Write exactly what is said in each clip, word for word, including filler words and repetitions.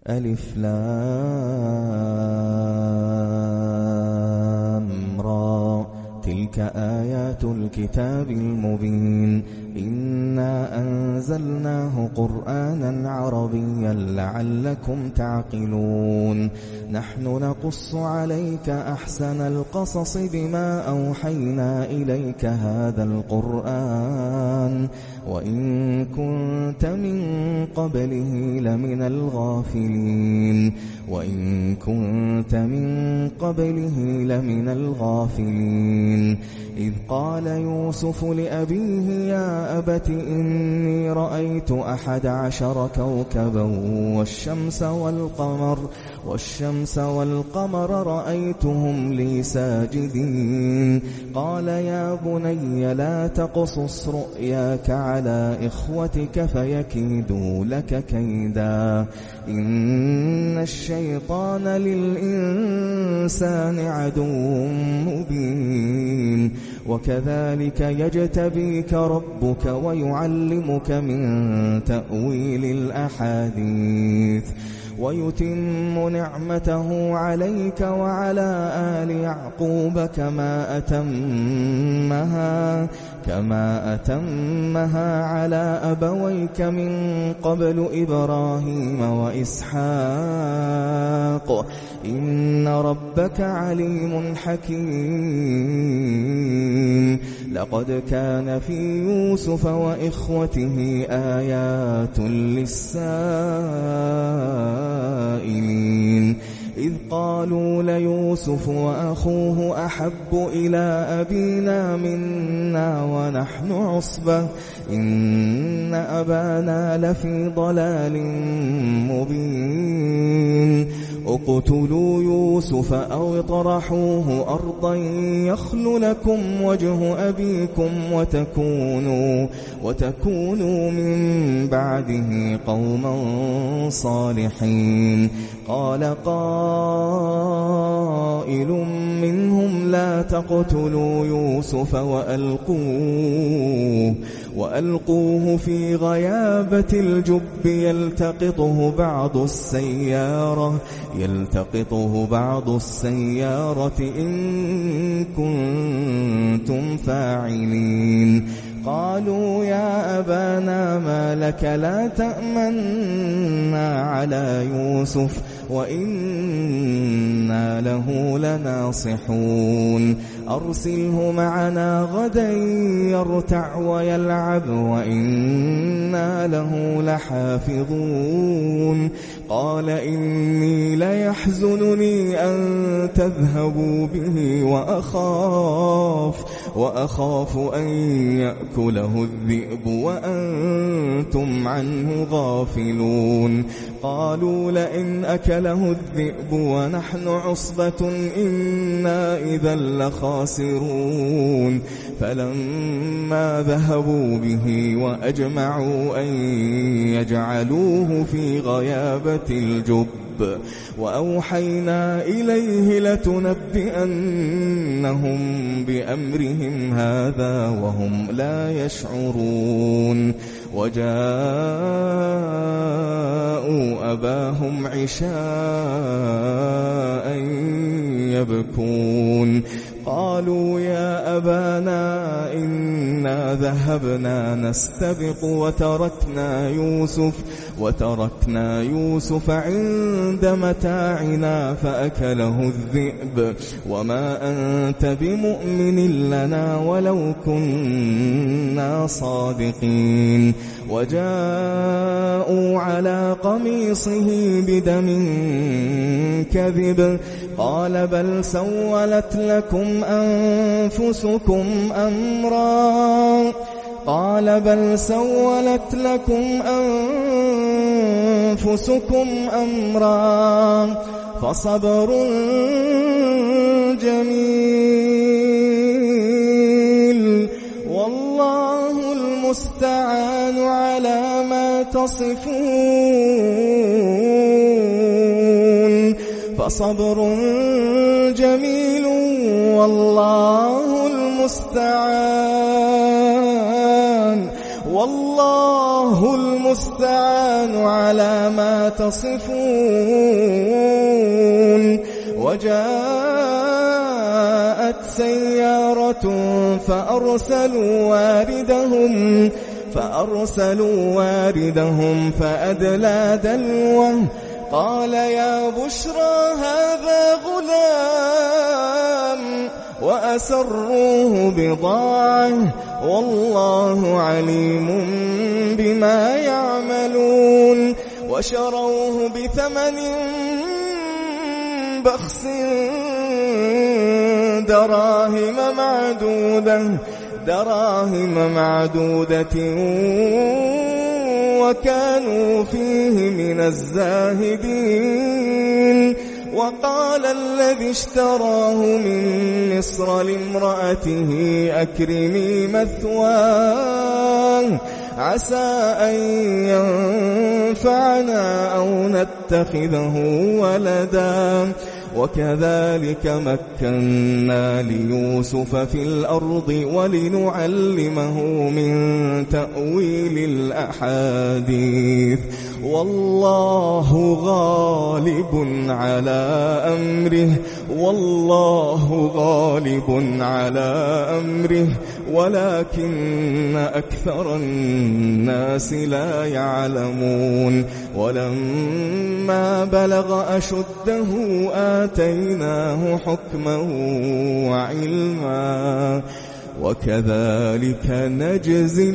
ألف لام را تلك آيات الكتاب المبين إنا أنزلناه قرآنا عربيا لعلكم تعقلون نحن نقص عليك أحسن القصص بما أوحينا إليك هذا القرآن وإن كنت من قبله لمن الغافلين وإن كنت من قبله لمن الغافلين إذ قال يوسف لأبيه يا أبت إني رأيت أحد عشر كوكبا والشمس والقمر والشمس والقمر رأيتهم لي ساجدين قال يا بني لا تقصص رؤياك على إخوتك فيكيدوا لك كيدا إن الشيطان للإنسان عدو مبين وكذلك يجتبيك ربك ويعلمك من تأويل الأحاديث ويتم نعمته عليك وعلى آل يعقوب كما أتمها كما أتمها على أبويك من قبل إبراهيم وإسحاق إن ربك عليم حكيم لقد كان في يوسف وإخوته آيات للسائلين إذ قالوا ليوسف وأخوه أحب إلى أبينا منا ونحن عصبة إن أبانا لفي ضلال مبين اقتلوا يوسف أو اطرحوه أرضا يخل لكم وجه أبيكم وتكونوا, وتكونوا من بعده قوما صالحين قال قائل منهم لا تقتلوا يوسف وألقوه, وألقوه في غيابة الجب يلتقطه بعض السيارة يلتقطه بعض السيارة إن كنتم فاعلين قالوا يا أبانا ما لك لا تأمنا على يوسف وإنا له لناصحون أرسله معنا غدا يرتع ويلعب وإنا له لحافظون قال إني ليحزنني أن تذهبوا به وأخاف وأخاف أن يأكله الذئب وأنتم عنه غافلون قالوا لئن أكله الذئب ونحن عصبة إنا إذا لخاسرون فلما ذهبوا به وأجمعوا أن يجعلوه في غيابة الجب وأوحينا إليه لتنبئنهم بأمرهم هذا وهم لا يشعرون وجاءوا أباهم عشاء يبكون قالوا يا أبانا إنا ذهبنا نستبق وتركنا يوسف وتركنا يوسف عند متاعنا فأكله الذئب وما أنت بمؤمن لنا ولو كنا صادقين وجاءوا على قميصه بدم كذب قال بل سولت لكم أنفسكم أمرا قال بل سولت لكم أنفسكم أمرا فصبر جميل والله المستعان على ما تصفون فصبر جميل والله المستعان والله المستعان على ما تصفون. وجاءت سيارة فأرسلوا واردهم فأرسلوا واردهم فأدلى دلوه قال يا بشرى هذا غلام وأسروه بضاعة والله عليم بما يعملون. وشروه بثمن بخس دراهم معدودة دراهم معدودة وكانوا فيه من الزاهدين. وقال الذي اشتراه من مصر لامرأته أكرمي مثواه عسى أن ينفعنا أو نتخذه ولدا. وكذلك مكنا ليوسف في الأرض ولنعلمه من تأويل الأحاديث والله غالب على أمره والله غالب على أمره ولكن أكثر الناس لا يعلمون. ولما بلغ أشده آتيناه حكما وعلما وكذلك نجزي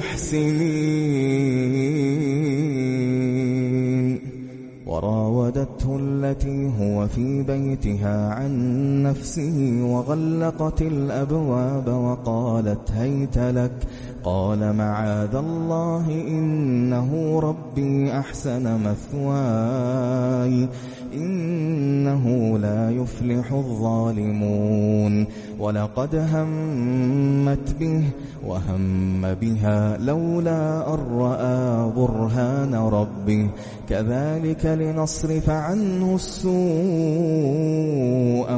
المحسنين. وراودته التي هو في بيتها عن نفسه وغلقت الأبواب وقالت هيت لك قال معاذ الله إنه ربي أحسن مثواي إنه لا يفلح الظالمون. ولقد همت به وهم بها لولا أن رأى برهان ربه كذلك لنصرف عنه السوء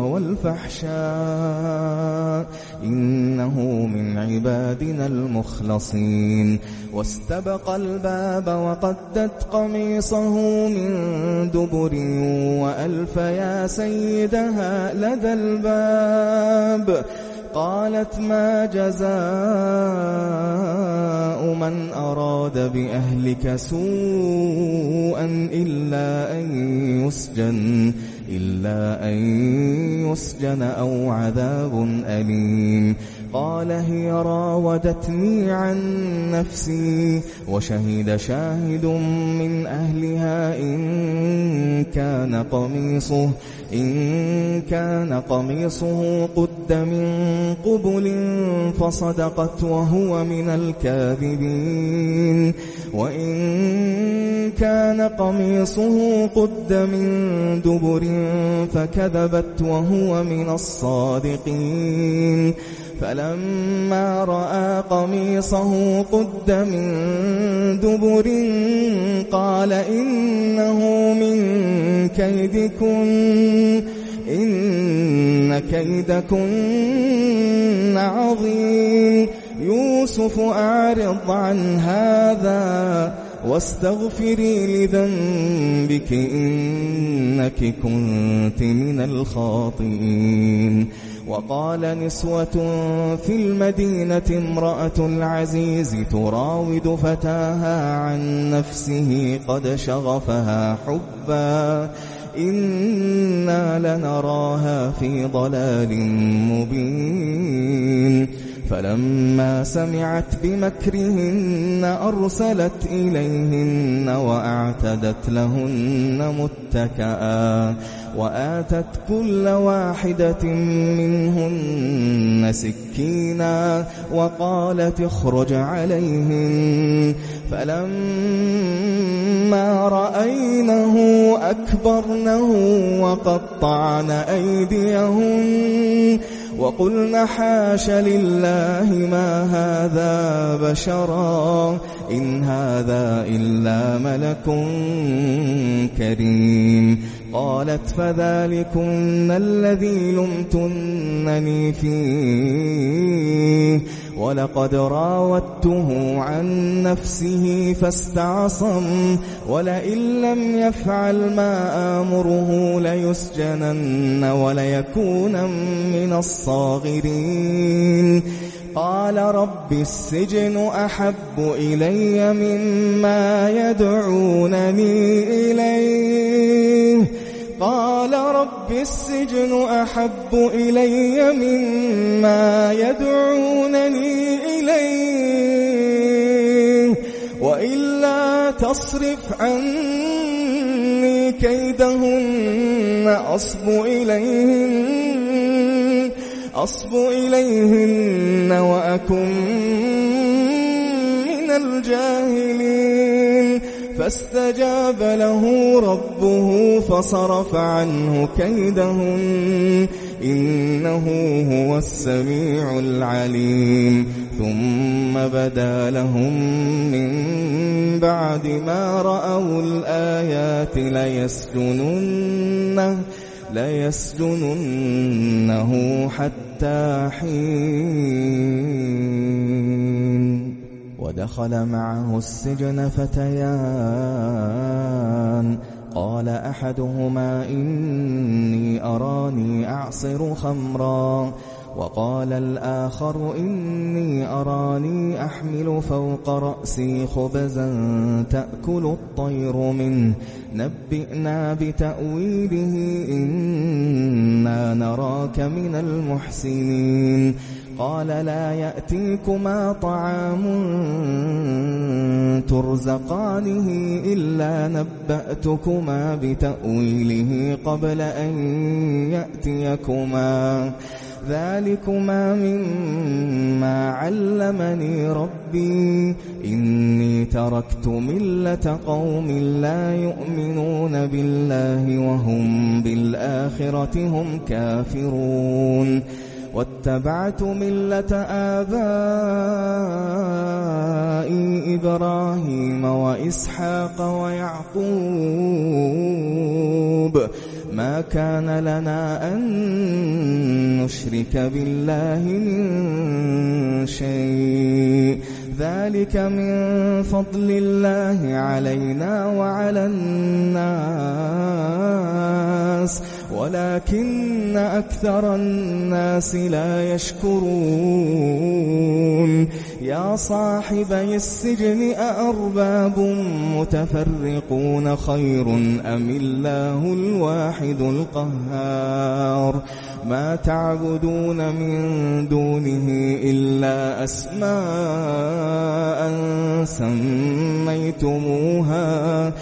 والفحشاء إنه من عبادنا المخلصين. واستبق الباب وقدت قميصه من دبر وألف يا سيدها لدى الباب قالت ما جزاء من أراد بأهلك سوءا إلا أن يسجن إلا أن يسجن أو عذاب أليم. قال هي راودتني عن نفسي وشهد شاهد من أهلها إن كان قميصه إن كان قميصه قد من قبل فصدقت وهو من الكاذبين وإن كان قميصه قد من دبر فكذبت وهو من الصادقين. فلما رأى قميصه قد من دبر قال إنه من كيدكن إن كيدكن عظيم. يوسف أعرض عن هذا واستغفري لذنبك إنك كنت من الخاطئين. وقال نسوة في المدينة امرأة العزيز تراود فتاها عن نفسه قد شغفها حبا إنا لنراها في ضلال مبين. فلما سمعت بمكرهن أرسلت إليهن وأعتدت لهن متكئا وآتت كل واحدة منهن سكينا وقالت اخرج عليهن. فلما رأينه أكبرنه وقطعن أيديهن وقلن حاش لله ما هذا بشرا إن هذا إلا ملك كريم. قالت فذلكن الذي لمتنني فيه ولقد راودته عن نفسه فاستعصم ولئن لم يفعل ما آمره ليسجنن وليكون من الصاغرين قال رب السجن أحب إلي مما يدعونني إليه قال رب السجن أحب إلي مما يدعونني إليه وإلا تصرف عني كيدهن أصب إليهن أصب إليهن وأكن من الجاهلين فاستجاب له ربه فصرف عنه كيدهن إنه هو السميع العليم ثم بدا لهم من بعد ما رأوا الآيات ليسجننه ليسجننه حتى حين ودخل معه السجن فتيان قال أحدهما إني أراني أعصر خمرا وقال الآخر إني أراني أحمل فوق رأسي خبزا تأكل الطير منه نبئنا بتأويله إنا نراك من المحسنين قال لا يأتيكما طعام ترزقانه إلا نبأتكما بتأويله قبل أن يأتيكما ذلكما مما علمني ربي إني تركت ملة قوم لا يؤمنون بالله وهم بالآخرة هم كافرون واتبعت ملة آبائي إبراهيم وإسحاق ويعقوب ما كان لنا أن نشرك بالله من شيء ذلك من فضل الله علينا وعلى الناس ولكن أكثر الناس لا يشكرون يا صاحبي السجن أأرباب متفرقون خير أم الله الواحد القهار ما تعبدون من دونه إلا أسماء سميتموها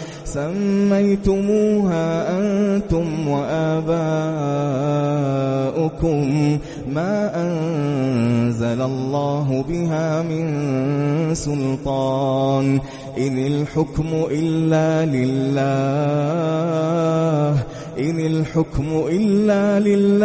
سميتموها أنتم وآباؤكم ما أنزل الله بها من سلطان إن الحكم إلا لله إن الحكم إلا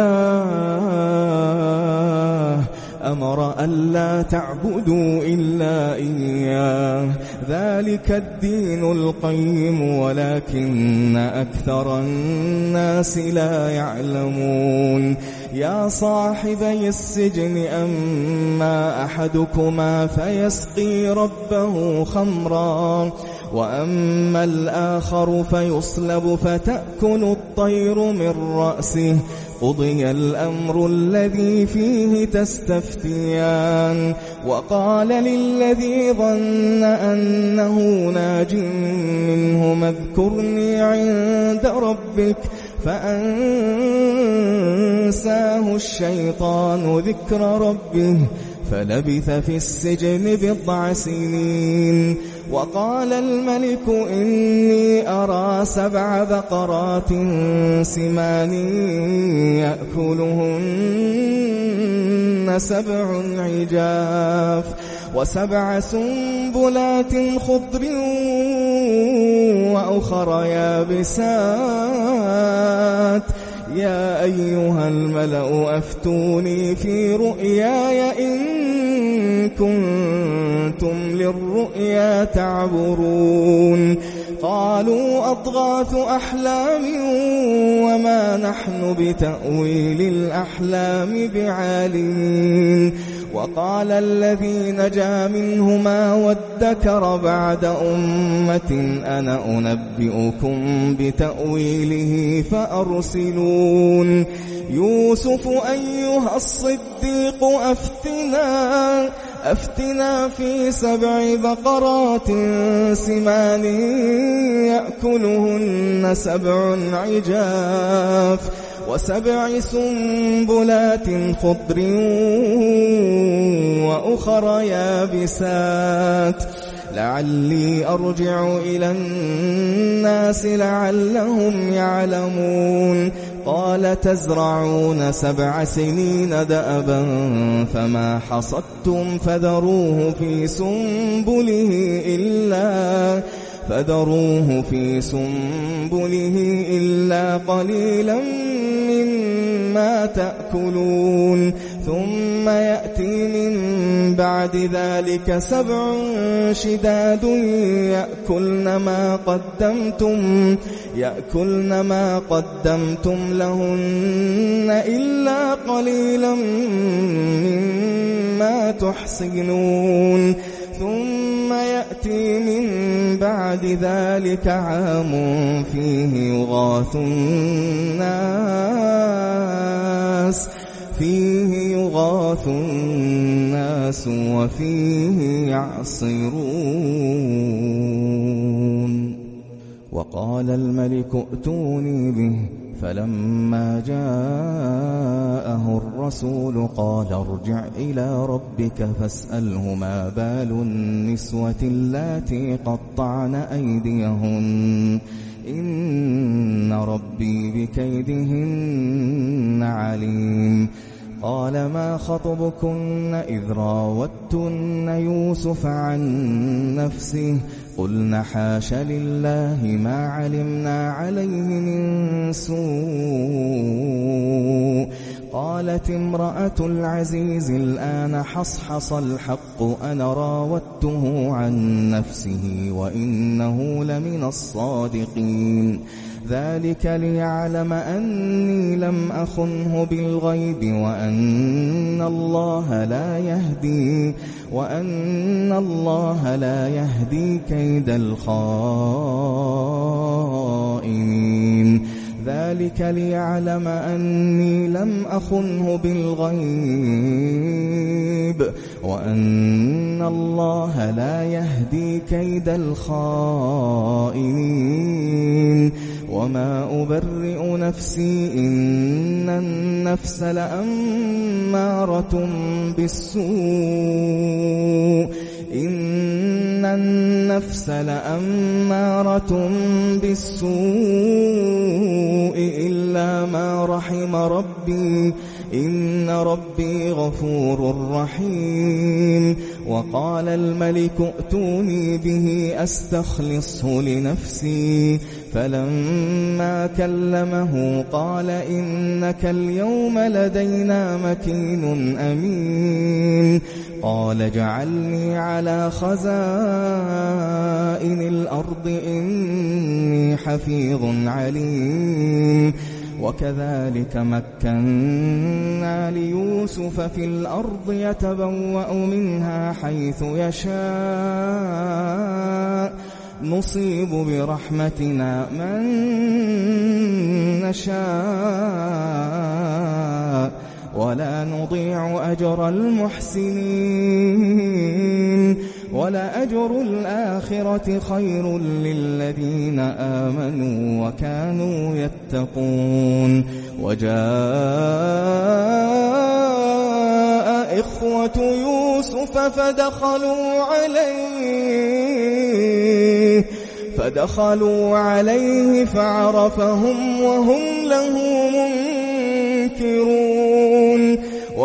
لله أمر ألا تعبدوا إلا إياه ذلك الدين القيم ولكن أكثر الناس لا يعلمون يا صاحبي السجن أما أحدكما فيسقي ربه خمرا وأما الآخر فيصلب فتأكل الطير من رأسه قضي الأمر الذي فيه تستفتيان وقال للذي ظن أنه ناج منهما اذكرني عند ربك فأنساه الشيطان ذكر ربه فلبث في السجن بضع سنين وقال الملك إني أرى سبع بقرات سمان يأكلهن سبع عجاف وسبع سنبلات خضر وأخر يابسات يا أيها الملأ أفتوني في رؤياي إن كنتم للرؤيا تعبرون قالوا أضغاث أحلام وما نحن بتأويل الأحلام بعالمين وقال الذي نجا منهما وادكر بعد أمة أنا أنبئكم بتأويله فأرسلون يوسف أيها الصديق أفتنا أفتنا في سبع بقرات سمان يأكلهن سبع عجاف وسبع سنبلات خضر وأخر يابسات لعلي أرجع إلى الناس لعلهم يعلمون قال تزرعون سبع سنين دأبا فما حصدتم فذروه في سنبله إلا فذروه في سنبله إلا قليلا مما تأكلون ثم يأتي من بعد ذلك سبع شداد يأكلن ما قدمتم يأكلن ما قدمتم لهن إلا قليلا مما تحصنون ثم يأتي من بعد ذلك عام فيه يغاث الناس فيه يغاث الناس وفيه يعصرون وقال الملك ائتوني به فلما جاءه الرسول قال ارجع إلى ربك فاسأله ما بال النسوة اللاتي قطعن أيديهن إن ربي بكيدهن عليم قال ما خطبكن إذ راوتن يوسف عن نفسه قلنا حاش لله ما علمنا عليه من سوء قالت امرأة العزيز الآن حصحص الحق أنا راودته عن نفسه وإنه لمن الصادقين ذلك ليعلم أني لم أخنه بالغيب وأن الله لا يهدي وأن الله لا يهدي كيد الخائنين ذلك ليعلم أني لم أخنه بالغيب وأن الله لا يهدي كيد الخائنين وما أبرئ نفسي إن النفس لأمارة بالسوء إن النفس لأمارة بالسوء إلا ما رحم ربي إن ربي غفور رحيم وقال الملك ائتوني به أستخلصه لنفسي فلما كلمه قال إنك اليوم لدينا مكين أمين قال اجعلني على خزائن الأرض إني حفيظ عليم وكذلك مكنا ليوسف في الأرض يتبوأ منها حيث يشاء نصيب برحمتنا من نشاء ولا نضيع أجر المحسنين ولأجر الآخرة خير للذين آمنوا وكانوا يتقون وجاء إخوة يوسف فدخلوا عليه فدخلوا عليه فعرفهم وهم له منكرون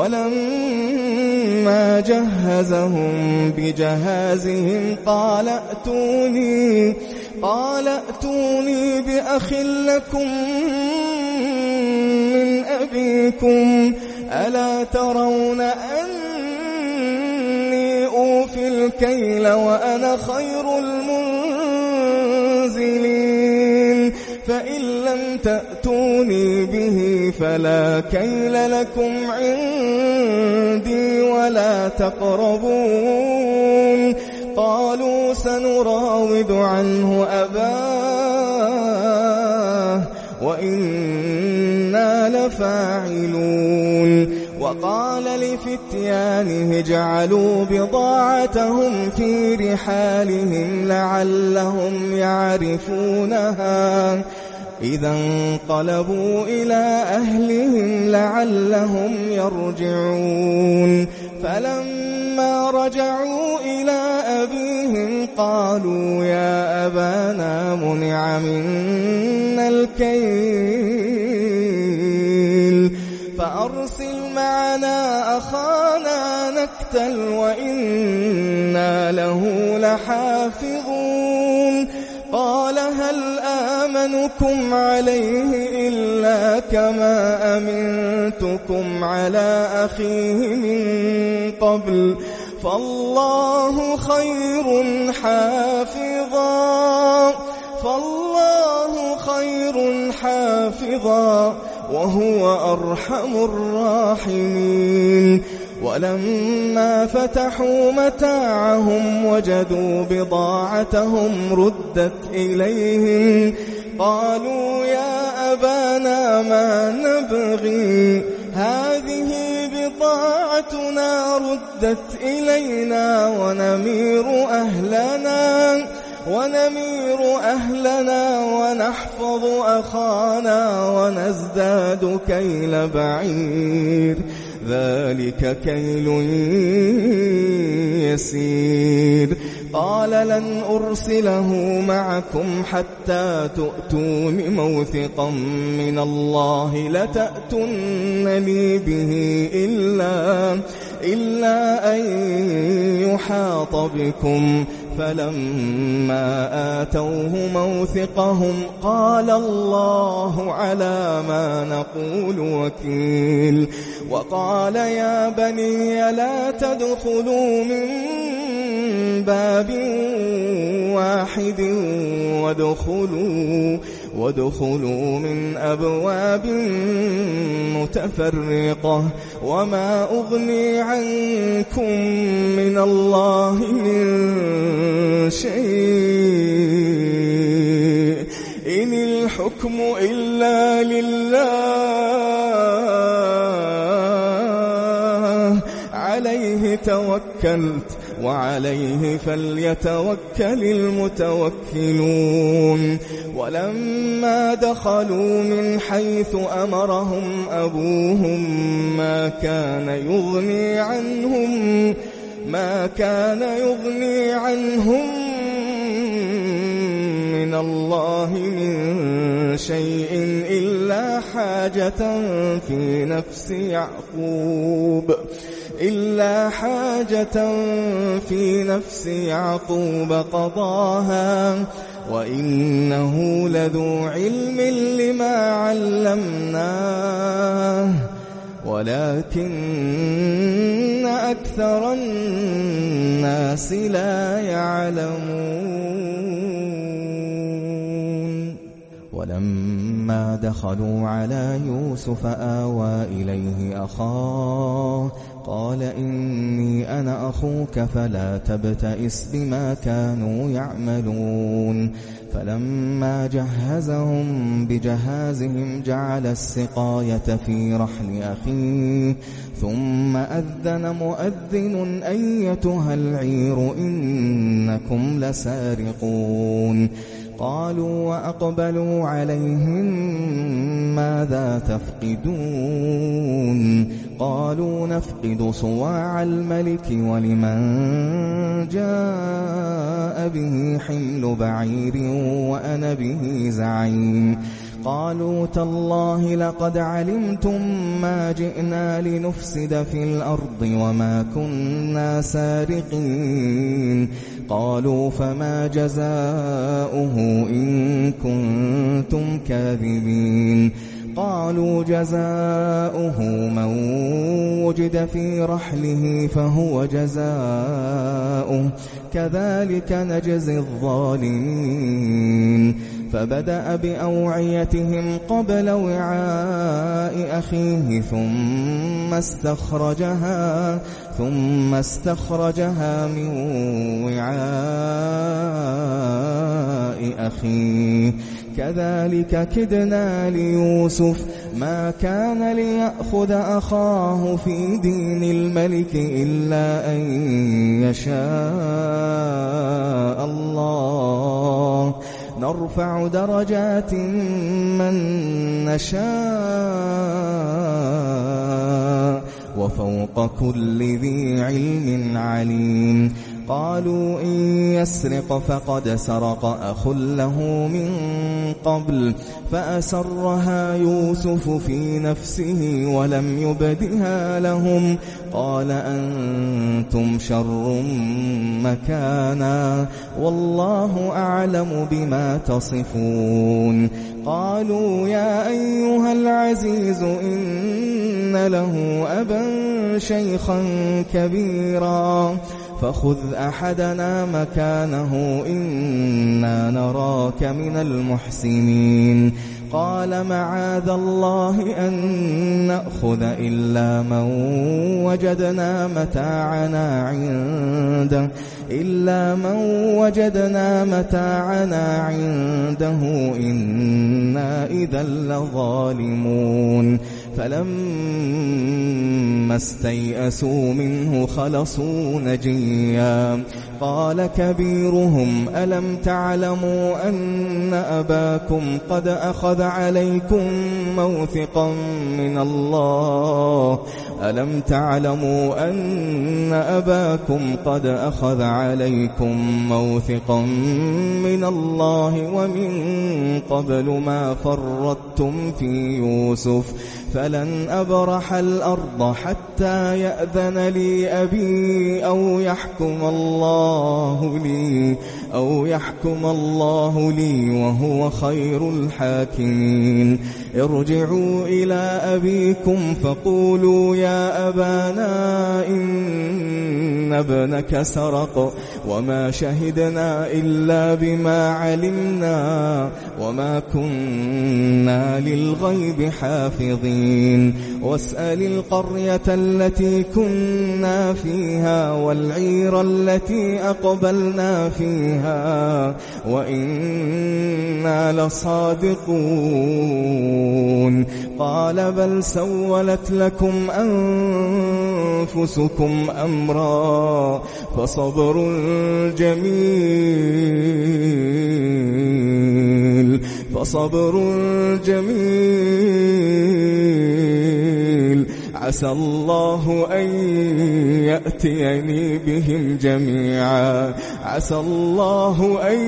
ولما جهزهم بجهازهم قال ائتوني قال ائتوني بأخ لكم من أبيكم ألا ترون أني أوفي الكيل وأنا خير المنزلين فإن لم تأتوني به فلا كيل لكم عندي ولا تقربون. قالوا سنراود عنه أباه وإنا لفاعلون. وقال لفتيانه اجعلوا بضاعتهم في رحالهم لعلهم يعرفونها إذا انقلبوا إلى أهلهم لعلهم يرجعون. فلما رجعوا إلى أبيهم قالوا يا أبانا منع منا الكيل فأرسل معنا أخانا نكتل وإنا له لحافظون. قال هل آمنكم عليه إلا كما أمنتكم على أخيه من قبل فالله خير حافظا فالله خير حافظا وهو أرحم الراحمين. ولما فتحوا متاعهم وجدوا بضاعتهم ردت إليهم قالوا يا أبانا ما نبغي هذه بضاعتنا ردت إلينا ونمير أهلنا ونمير أهلنا ونحفظ أخانا ونزداد كيل بعير ذلك كيل يسير. قال لن أرسله معكم حتى تؤتون موثقا من الله لتأتونني به إلا, إلا أن يحاط بكم. فلما آتوه موثقهم قال الله على ما نقول وكيل. وقال يا بني لا تدخلوا من باب واحد وادخلوا, وادخلوا من أبواب متفرقة وما أغني عنكم من الله من شيء إن الحكم إلا لله عليه توكلت وعليه فليتوكل المتوكلون. ولما دخلوا من حيث أمرهم أبوهم ما كان يغني عنهم ما كان يغني عنهم من الله من شيء إلا حاجة في نفس يعقوب إلا حاجة في نفس يعقوب قضاها وإنه لذو علم لما علمناه ولكن أكثر الناس لا يعلمون. ولما دخلوا على يوسف آوى إليه أخاه قال إني أنا أخوك فلا تبتئس بما كانوا يعملون. فلما جهزهم بجهازهم جعل السقاية في رحل أخيه ثم أذن مؤذن أيتها العير إنكم لسارقون. قالوا وأقبلوا عليهم ماذا تفقدون قالوا نفقد صواع الملك ولمن جاء به حمل بعير وأنا به زعيم. قالوا تالله لقد علمتم ما جئنا لنفسد في الأرض وما كنا سارقين. قالوا فما جزاؤه إن كنتم كاذبين. قالوا جزاؤه من وجد في رحله فهو جزاؤه كذلك نجزي الظالمين. فبدأ بأوعيتهم قبل وعاء أخيه ثم استخرجها ثم استخرجها من وعاء أخيه كذلك كدنا ليوسف ما كان ليأخذ أخاه في دين الملك إلا أن يشاء الله نرفع درجات من نشاء وفوق كل ذي علم عليم قالوا إن يسرق فقد سرق أخ له من قبل فأسرها يوسف في نفسه ولم يبدها لهم قال أنتم شر مكانا والله أعلم بما تصفون قالوا يا أيها العزيز إن له أبا شيخا كبيرا فخذ أحدنا مكانه إنا نراك من المحسنين قال معاذ الله أن نأخذ إلا من وجدنا متاعنا عنده إلا من وجدنا متاعنا عنده إنا إذا لظالمون فلما استيئسوا منه خلصوا نجيا قال كبيرهم ألم تعلموا أن أباكم قد أخذ عليكم موثقا من الله ألم تعلموا أن أباكم قد أخذ عليكم موثقا من الله ومن قبل ما فرطتم في يوسف فلن أبرح الأرض حتى يأذن لي أبي أو يحكم الله لي أو يحكم الله لي وهو خير الحاكمين ارجعوا إلى أبيكم فقولوا يا أبانا إن ابنك سرق وما شهدنا إلا بما علمنا وما كنا للغيب حافظين واسأل القرية التي كنا فيها والعير التي أقبلنا فيها وإنا لصادقون قال بل سولت لكم أنفسكم أمرا فصبر جميل فصبر جميل عسى الله أن يأتيني بهم جميعا عسى الله أن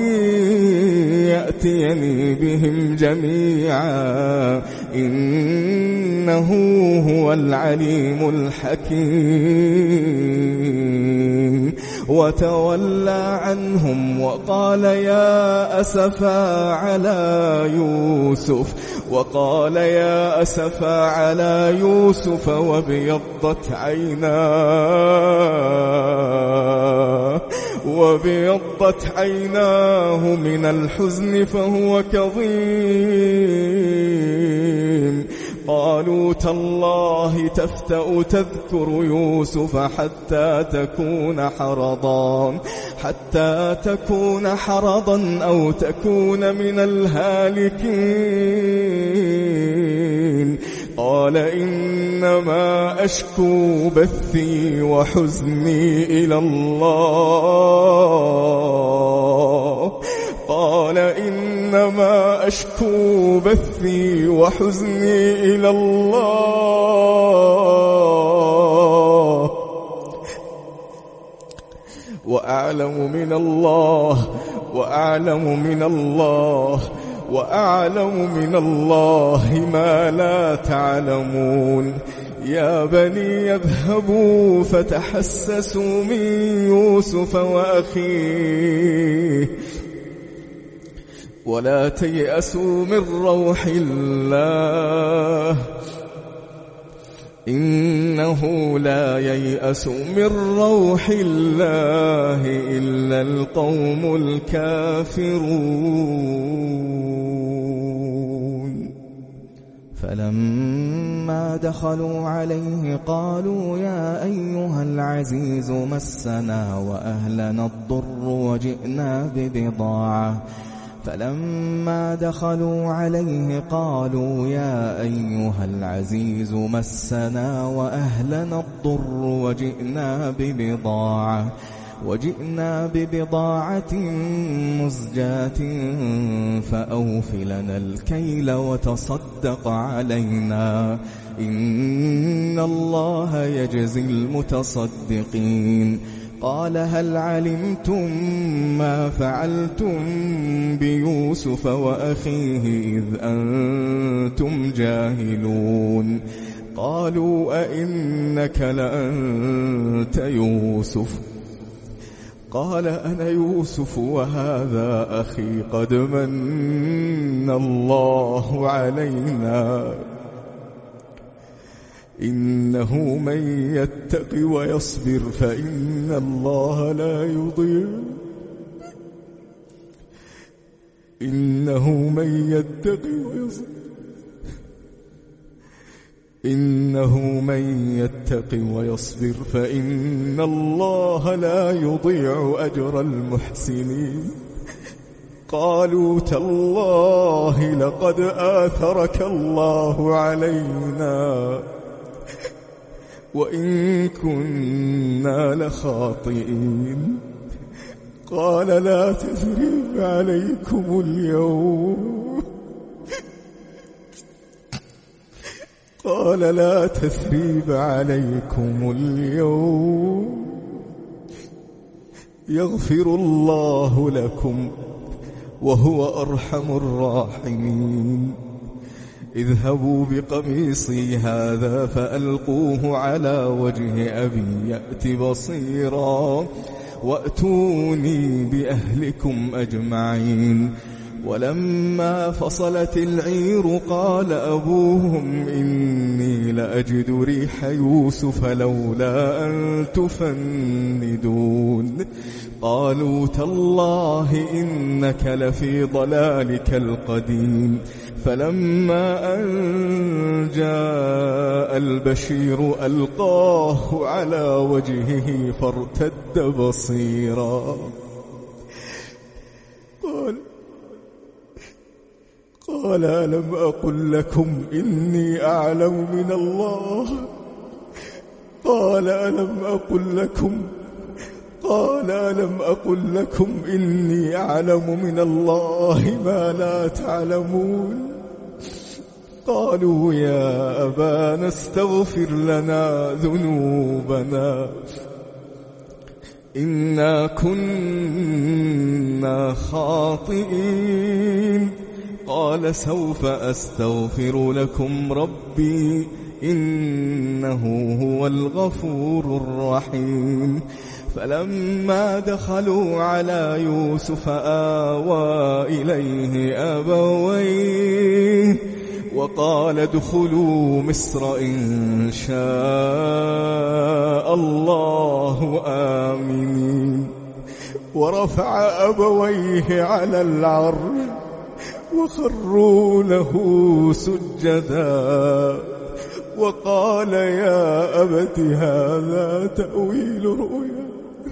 يأتيني بهم جميعا إنه هو العليم الحكيم وتولى عنهم وقال يا أسفا على يوسف وقال يا أسفا على يوسف وابيضت عيناه وابيضت عيناه من الحزن فهو كظيم قالوا تالله تفتأ تذكر يوسف حتى تكون حرضا حتى تكون حرضا أو تكون من الهالكين قال إنما أشكو بثي وحزني إلى الله قال إنما أشكو بثي وحزني إلى الله وأعلم من الله وأعلم من الله وأعلم من الله ما لا تعلمون يا بني يذهبوا فتحسسوا من يوسف وأخيه ولا تيأسوا من روح الله إنه لا ييأس من روح الله إلا القوم الكافرون. فلما دخلوا عليه قالوا يا أيها العزيز مسنا وأهلنا الضر وجئنا ببضاعة فلما دخلوا عليه قالوا يا أيها العزيز مسنا وأهلنا الضر وجئنا ببضاعة وجئنا ببضاعة مزجاة فأوف لنا الكيل وتصدق علينا إن الله يجزي المتصدقين. قال هل علمتم ما فعلتم بيوسف وأخيه إذ أنتم جاهلون؟ قالوا أئنك لأنت يوسف؟ قال أنا يوسف وهذا أخي قد من الله علينا إنه من يتق ويصبر فإن الله لا يضيع إنه من يتق ويصبر إنه من يتق ويصبر فإن الله لا يضيع أجر المحسنين. قالوا تالله لقد آثرك الله علينا وإن كنا لخاطئين. قال لا تثريب عليكم اليوم قال لا تثريب عليكم اليوم يغفر الله لكم وهو أرحم الراحمين. اذهبوا بقميصي هذا فألقوه على وجه أبي يأت بصيرا وأتوني بأهلكم أجمعين. ولما فصلت العير قال أبوهم إني لأجد ريح يوسف لولا أن تفندون. قالوا تالله إنك لفي ضلالك القديم. فلما أن جاء البشير ألقاه على وجهه فارتد بصيرا قال قال ألم أقل لكم إني أعلم من الله قال ألم أقل لكم قال ألم أقل لكم إني أعلم من الله ما لا تعلمون. قالوا يا أبانا استغفر لنا ذنوبنا إنا كنا خاطئين. قال سوف أستغفر لكم ربي إنه هو الغفور الرحيم. فلما دخلوا على يوسف آوى إليه أبويه وقال ادخلوا مصر إن شاء الله آمنين. ورفع أبويه على العرش وخروا له سجدا وقال يا أبت هذا تأويل رؤيا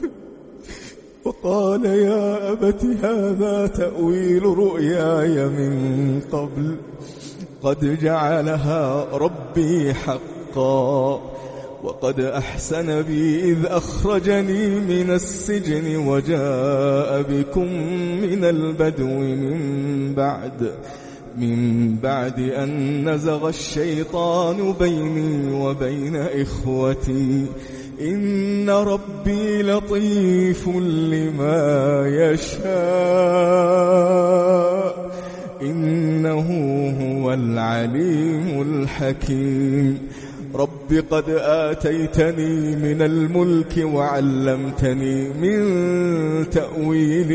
وقال يا أبت هذا تأويل رؤياي من قبل قد جعلها ربي حقا وقد أحسن بي إذ أخرجني من السجن وجاء بكم من البدو من بعد من بعد أن نزغ الشيطان بيني وبين إخوتي إن ربي لطيف لما يشاء إنه هو العليم الحكيم. رب قد آتيتني من الملك وعلمتني من تأويل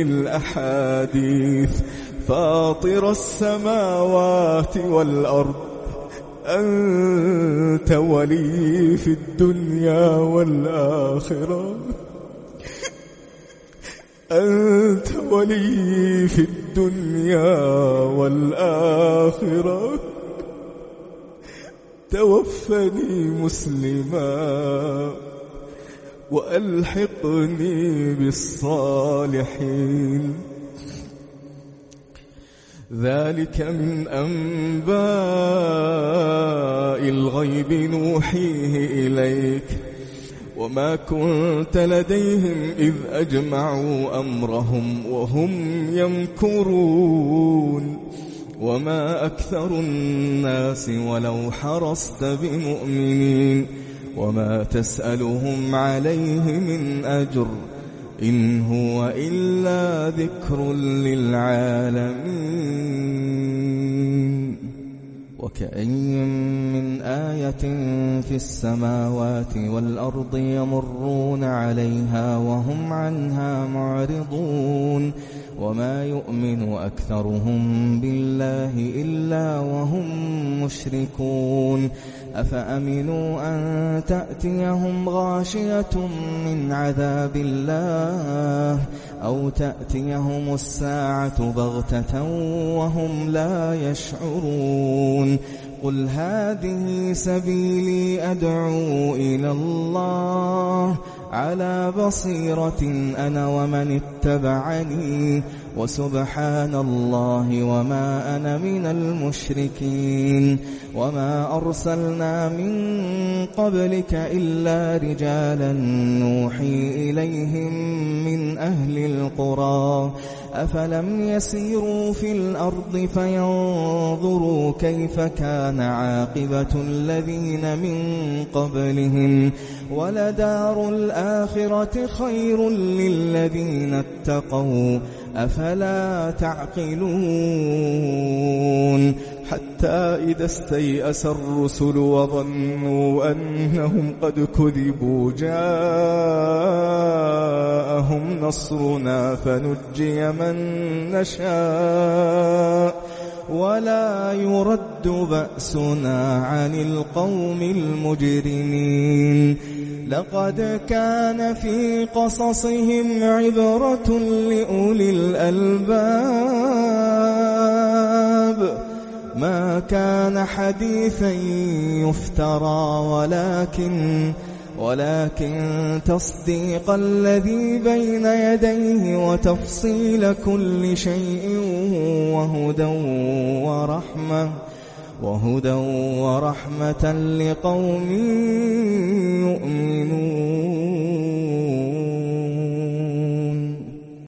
الأحاديث فاطر السماوات والأرض أنت ولي في الدنيا والآخرة، أنت ولي في الدنيا والآخرة، توفني مسلما وألحقني بالصالحين. ذلك من أنباء الغيب نوحيه إليك وما كنت لديهم إذ أجمعوا أمرهم وهم يمكرون وما أكثر الناس ولو حرصت بمؤمنين وما تسألهم عليه من أجر إن هو إلا ذكر للعالمين. وكأين من آية في السماوات والأرض يمرون عليها وهم عنها معرضون وما يؤمن أكثرهم بالله إلا وهم مشركون. أفأمنوا أن تأتيهم غاشية من عذاب الله أو تأتيهم الساعة بغتة وهم لا يشعرون. قل هذه سبيلي أدعو إلى الله على بصيرة أنا ومن اتبعني وسبحان الله وما أنا من المشركين. وما أرسلنا من قبلك إلا رجالا نوحي إليهم من أهل القرى أفلم يسيروا في الأرض فينظروا كيف كان عاقبة الذين من قبلهم ولدار الآخرة خير للذين اتقوا أفلا تعقلون. حتى إذا استيأس الرسل وظنوا أنهم قد كذبوا جاءهم نصرنا فنجي من نشاء ولا يرد بأسنا عن القوم المجرمين. لقد كان في قصصهم عبرة لأولي الألباب ما كان حديثا يفترى ولكن ولكن تصديق الذي بين يديه وتفصيل كل شيء وهدى ورحمة وهدى ورحمة لقوم يؤمنون.